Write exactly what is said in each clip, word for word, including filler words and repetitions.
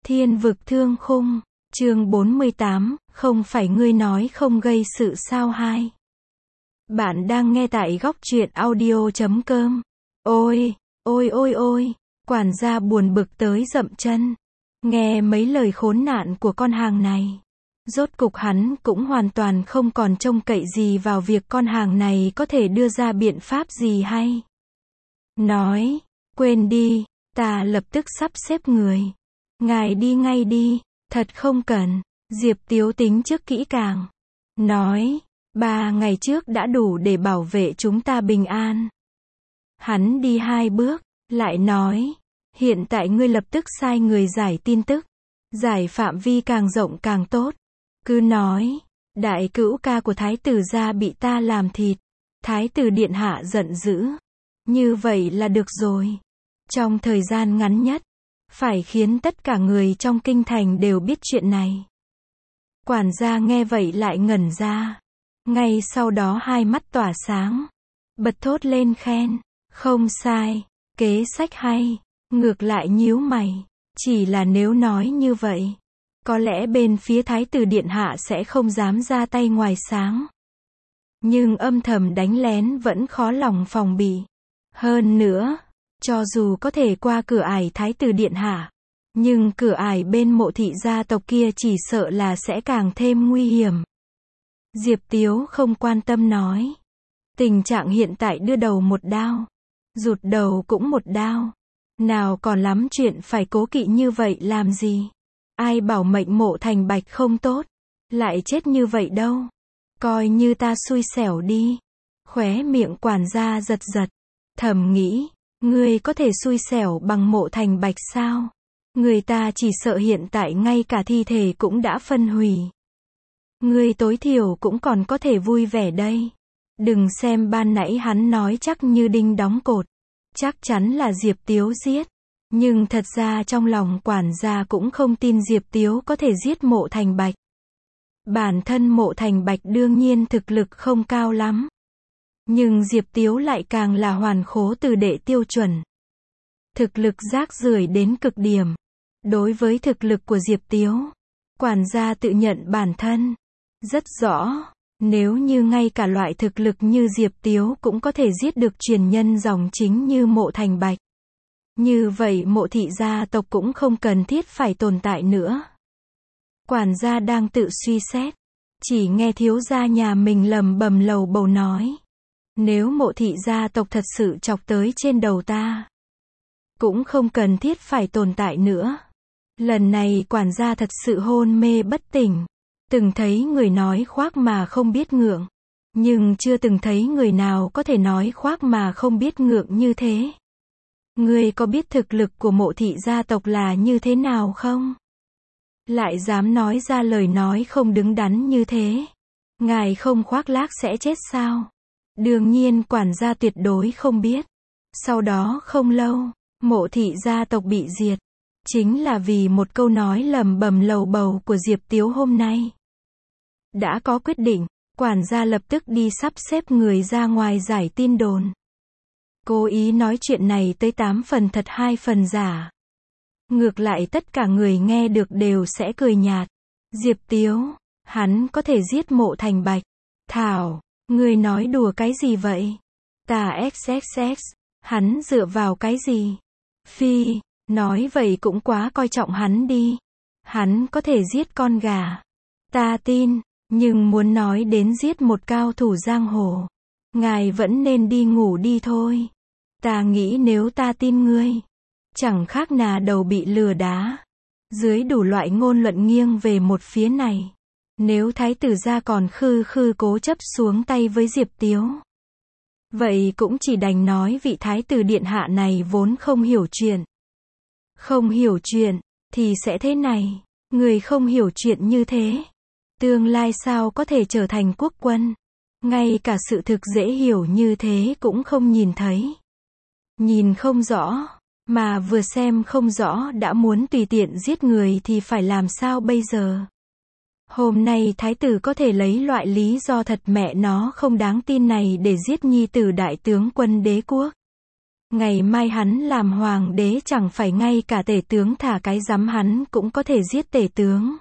Thiên vực thương khung, chương bốn mươi tám, không phải ngươi nói không gây sự sao hai. Bạn đang nghe tại góc truyện audio chấm com. Ôi, ôi ôi ôi, quản gia buồn bực tới dậm chân. Nghe mấy lời khốn nạn của con hàng này. Rốt cục hắn cũng hoàn toàn không còn trông cậy gì vào việc con hàng này có thể đưa ra biện pháp gì hay. Nói, quên đi, ta lập tức sắp xếp người. Ngài đi ngay đi, thật không cần. Diệp Tiếu tính trước kỹ càng. Nói, ba ngày trước đã đủ để bảo vệ chúng ta bình an. Hắn đi hai bước, lại nói, hiện tại ngươi lập tức sai người giải tin tức. Giải phạm vi càng rộng càng tốt. Cứ nói, đại cữu ca của thái tử gia bị ta làm thịt. Thái tử điện hạ giận dữ. Như vậy là được rồi. Trong thời gian ngắn nhất, phải khiến tất cả người trong kinh thành đều biết chuyện này. Quản gia nghe vậy lại ngẩn ra. Ngay sau đó hai mắt tỏa sáng. Bật thốt lên khen. Không sai, kế sách hay. Ngược lại nhíu mày. Chỉ là nếu nói như vậy, có lẽ bên phía thái tử điện hạ sẽ không dám ra tay ngoài sáng. Nhưng âm thầm đánh lén vẫn khó lòng phòng bị. Hơn nữa, cho dù có thể qua cửa ải thái tử điện hạ, nhưng cửa ải bên Mộ thị gia tộc kia chỉ sợ là sẽ càng thêm nguy hiểm. Diệp Tiếu không quan tâm nói. Tình trạng hiện tại đưa đầu một đao, rụt đầu cũng một đao. Nào còn lắm chuyện phải cố kỵ như vậy làm gì. Ai bảo mệnh Mộ Thành Bạch không tốt, lại chết như vậy đâu. Coi như ta xui xẻo đi. Khóe miệng quản gia giật giật. Thầm nghĩ, ngươi có thể xui xẻo bằng Mộ Thành Bạch sao? Người ta chỉ sợ hiện tại ngay cả thi thể cũng đã phân hủy. Ngươi tối thiểu cũng còn có thể vui vẻ đây. Đừng xem ban nãy hắn nói chắc như đinh đóng cột. Chắc chắn là Diệp Tiếu giết. Nhưng thật ra trong lòng quản gia cũng không tin Diệp Tiếu có thể giết Mộ Thành Bạch. Bản thân Mộ Thành Bạch đương nhiên thực lực không cao lắm. Nhưng Diệp Tiếu lại càng là hoàn khố từ đệ tiêu chuẩn. Thực lực rác rưởi đến cực điểm. Đối với thực lực của Diệp Tiếu, quản gia tự nhận bản thân rất rõ. Nếu như ngay cả loại thực lực như Diệp Tiếu cũng có thể giết được truyền nhân dòng chính như Mộ Thành Bạch, như vậy Mộ thị gia tộc cũng không cần thiết phải tồn tại nữa. Quản gia đang tự suy xét, chỉ nghe thiếu gia nhà mình lầm bầm lầu bầu nói. Nếu Mộ thị gia tộc thật sự chọc tới trên đầu ta, cũng không cần thiết phải tồn tại nữa. Lần này quản gia thật sự hôn mê bất tỉnh. Từng thấy người nói khoác mà không biết ngượng. Nhưng chưa từng thấy người nào có thể nói khoác mà không biết ngượng như thế. Ngươi có biết thực lực của Mộ thị gia tộc là như thế nào không? Lại dám nói ra lời nói không đứng đắn như thế. Ngài không khoác lác sẽ chết sao? Đương nhiên quản gia tuyệt đối không biết. Sau đó không lâu, Mộ thị gia tộc bị diệt. Chính là vì một câu nói lầm bầm lầu bầu của Diệp Tiếu hôm nay. Đã có quyết định, quản gia lập tức đi sắp xếp người ra ngoài giải tin đồn. Cố ý nói chuyện này tới tám phần thật hai phần giả. Ngược lại tất cả người nghe được đều sẽ cười nhạt. Diệp Tiếu, hắn có thể giết Mộ Thành Bạch. Thảo, ngươi nói đùa cái gì vậy? Ta xx xx, hắn dựa vào cái gì? Phi, nói vậy cũng quá coi trọng hắn đi. Hắn có thể giết con gà. Ta tin, nhưng muốn nói đến giết một cao thủ giang hồ, ngài vẫn nên đi ngủ đi thôi. Ta nghĩ nếu ta tin ngươi, chẳng khác nào đầu bị lừa đá. Dưới đủ loại ngôn luận nghiêng về một phía này. Nếu thái tử gia còn khư khư cố chấp xuống tay với Diệp Tiếu, vậy cũng chỉ đành nói vị thái tử điện hạ này vốn không hiểu chuyện. Không hiểu chuyện, thì sẽ thế này. Người không hiểu chuyện như thế, tương lai sao có thể trở thành quốc quân. Ngay cả sự thực dễ hiểu như thế cũng không nhìn thấy. Nhìn không rõ, mà vừa xem không rõ đã muốn tùy tiện giết người thì phải làm sao bây giờ? Hôm nay thái tử có thể lấy loại lý do thật mẹ nó không đáng tin này để giết nhi tử đại tướng quân đế quốc. Ngày mai hắn làm hoàng đế chẳng phải ngay cả tể tướng thả cái rắm hắn cũng có thể giết tể tướng.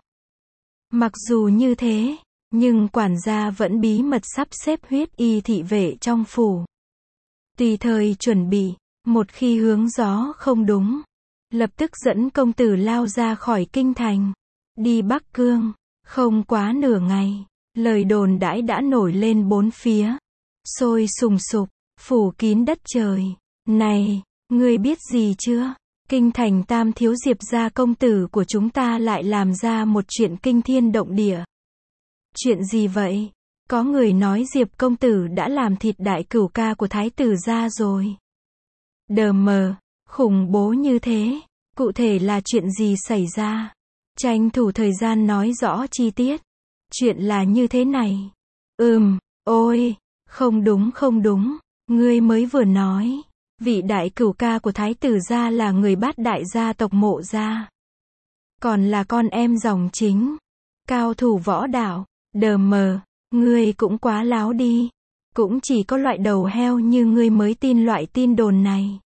Mặc dù như thế, nhưng quản gia vẫn bí mật sắp xếp huyết y thị vệ trong phủ. Tùy thời chuẩn bị, một khi hướng gió không đúng, lập tức dẫn công tử lao ra khỏi kinh thành, đi Bắc Cương. Không quá nửa ngày, lời đồn đãi đã nổi lên bốn phía, sôi sùng sục, phủ kín đất trời. Này, ngươi biết gì chưa? Kinh thành Tam thiếu Diệp gia công tử của chúng ta lại làm ra một chuyện kinh thiên động địa. Chuyện gì vậy? Có người nói Diệp công tử đã làm thịt đại cửu ca của thái tử gia rồi. Đờ mờ, khủng bố như thế, cụ thể là chuyện gì xảy ra? Tranh thủ thời gian nói rõ chi tiết. Chuyện là như thế này. Ừm, ôi, không đúng không đúng, ngươi mới vừa nói, vị đại cửu ca của thái tử gia là người bát đại gia tộc Mộ gia. Còn là con em dòng chính, cao thủ võ đạo. Đờ mờ, ngươi cũng quá láo đi. Cũng chỉ có loại đầu heo như ngươi mới tin loại tin đồn này.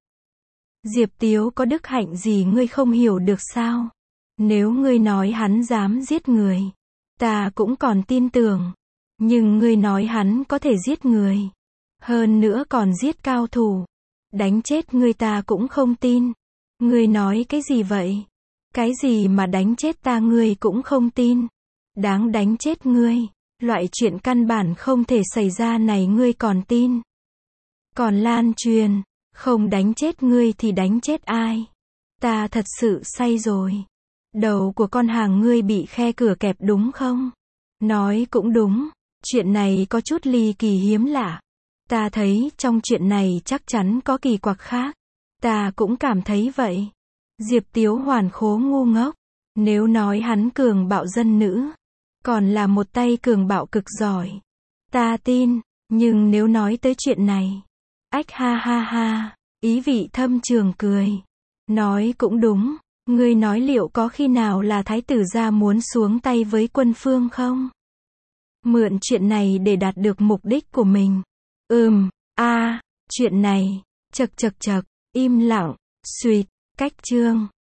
Diệp Tiếu có đức hạnh gì ngươi không hiểu được sao? Nếu ngươi nói hắn dám giết người, ta cũng còn tin tưởng. Nhưng ngươi nói hắn có thể giết người, hơn nữa còn giết cao thủ, đánh chết ngươi ta cũng không tin. Ngươi nói cái gì vậy? Cái gì mà đánh chết ta ngươi cũng không tin? Đáng đánh chết ngươi. Loại chuyện căn bản không thể xảy ra này ngươi còn tin? Còn lan truyền, không đánh chết ngươi thì đánh chết ai? Ta thật sự say rồi. Đầu của con hàng ngươi bị khe cửa kẹp đúng không? Nói cũng đúng, chuyện này có chút ly kỳ hiếm lạ. Ta thấy trong chuyện này chắc chắn có kỳ quặc khác. Ta cũng cảm thấy vậy. Diệp Tiếu hoàn khố ngu ngốc. Nếu nói hắn cường bạo dân nữ, còn là một tay cường bạo cực giỏi, ta tin. Nhưng nếu nói tới chuyện này, ách ha ha ha, ý vị thâm trường cười. Nói cũng đúng. Ngươi nói liệu có khi nào là thái tử gia muốn xuống tay với quân Phương không? Mượn chuyện này để đạt được mục đích của mình. Ừm, a, à, chuyện này, chật chật chật, im lặng, suýt, cách chương.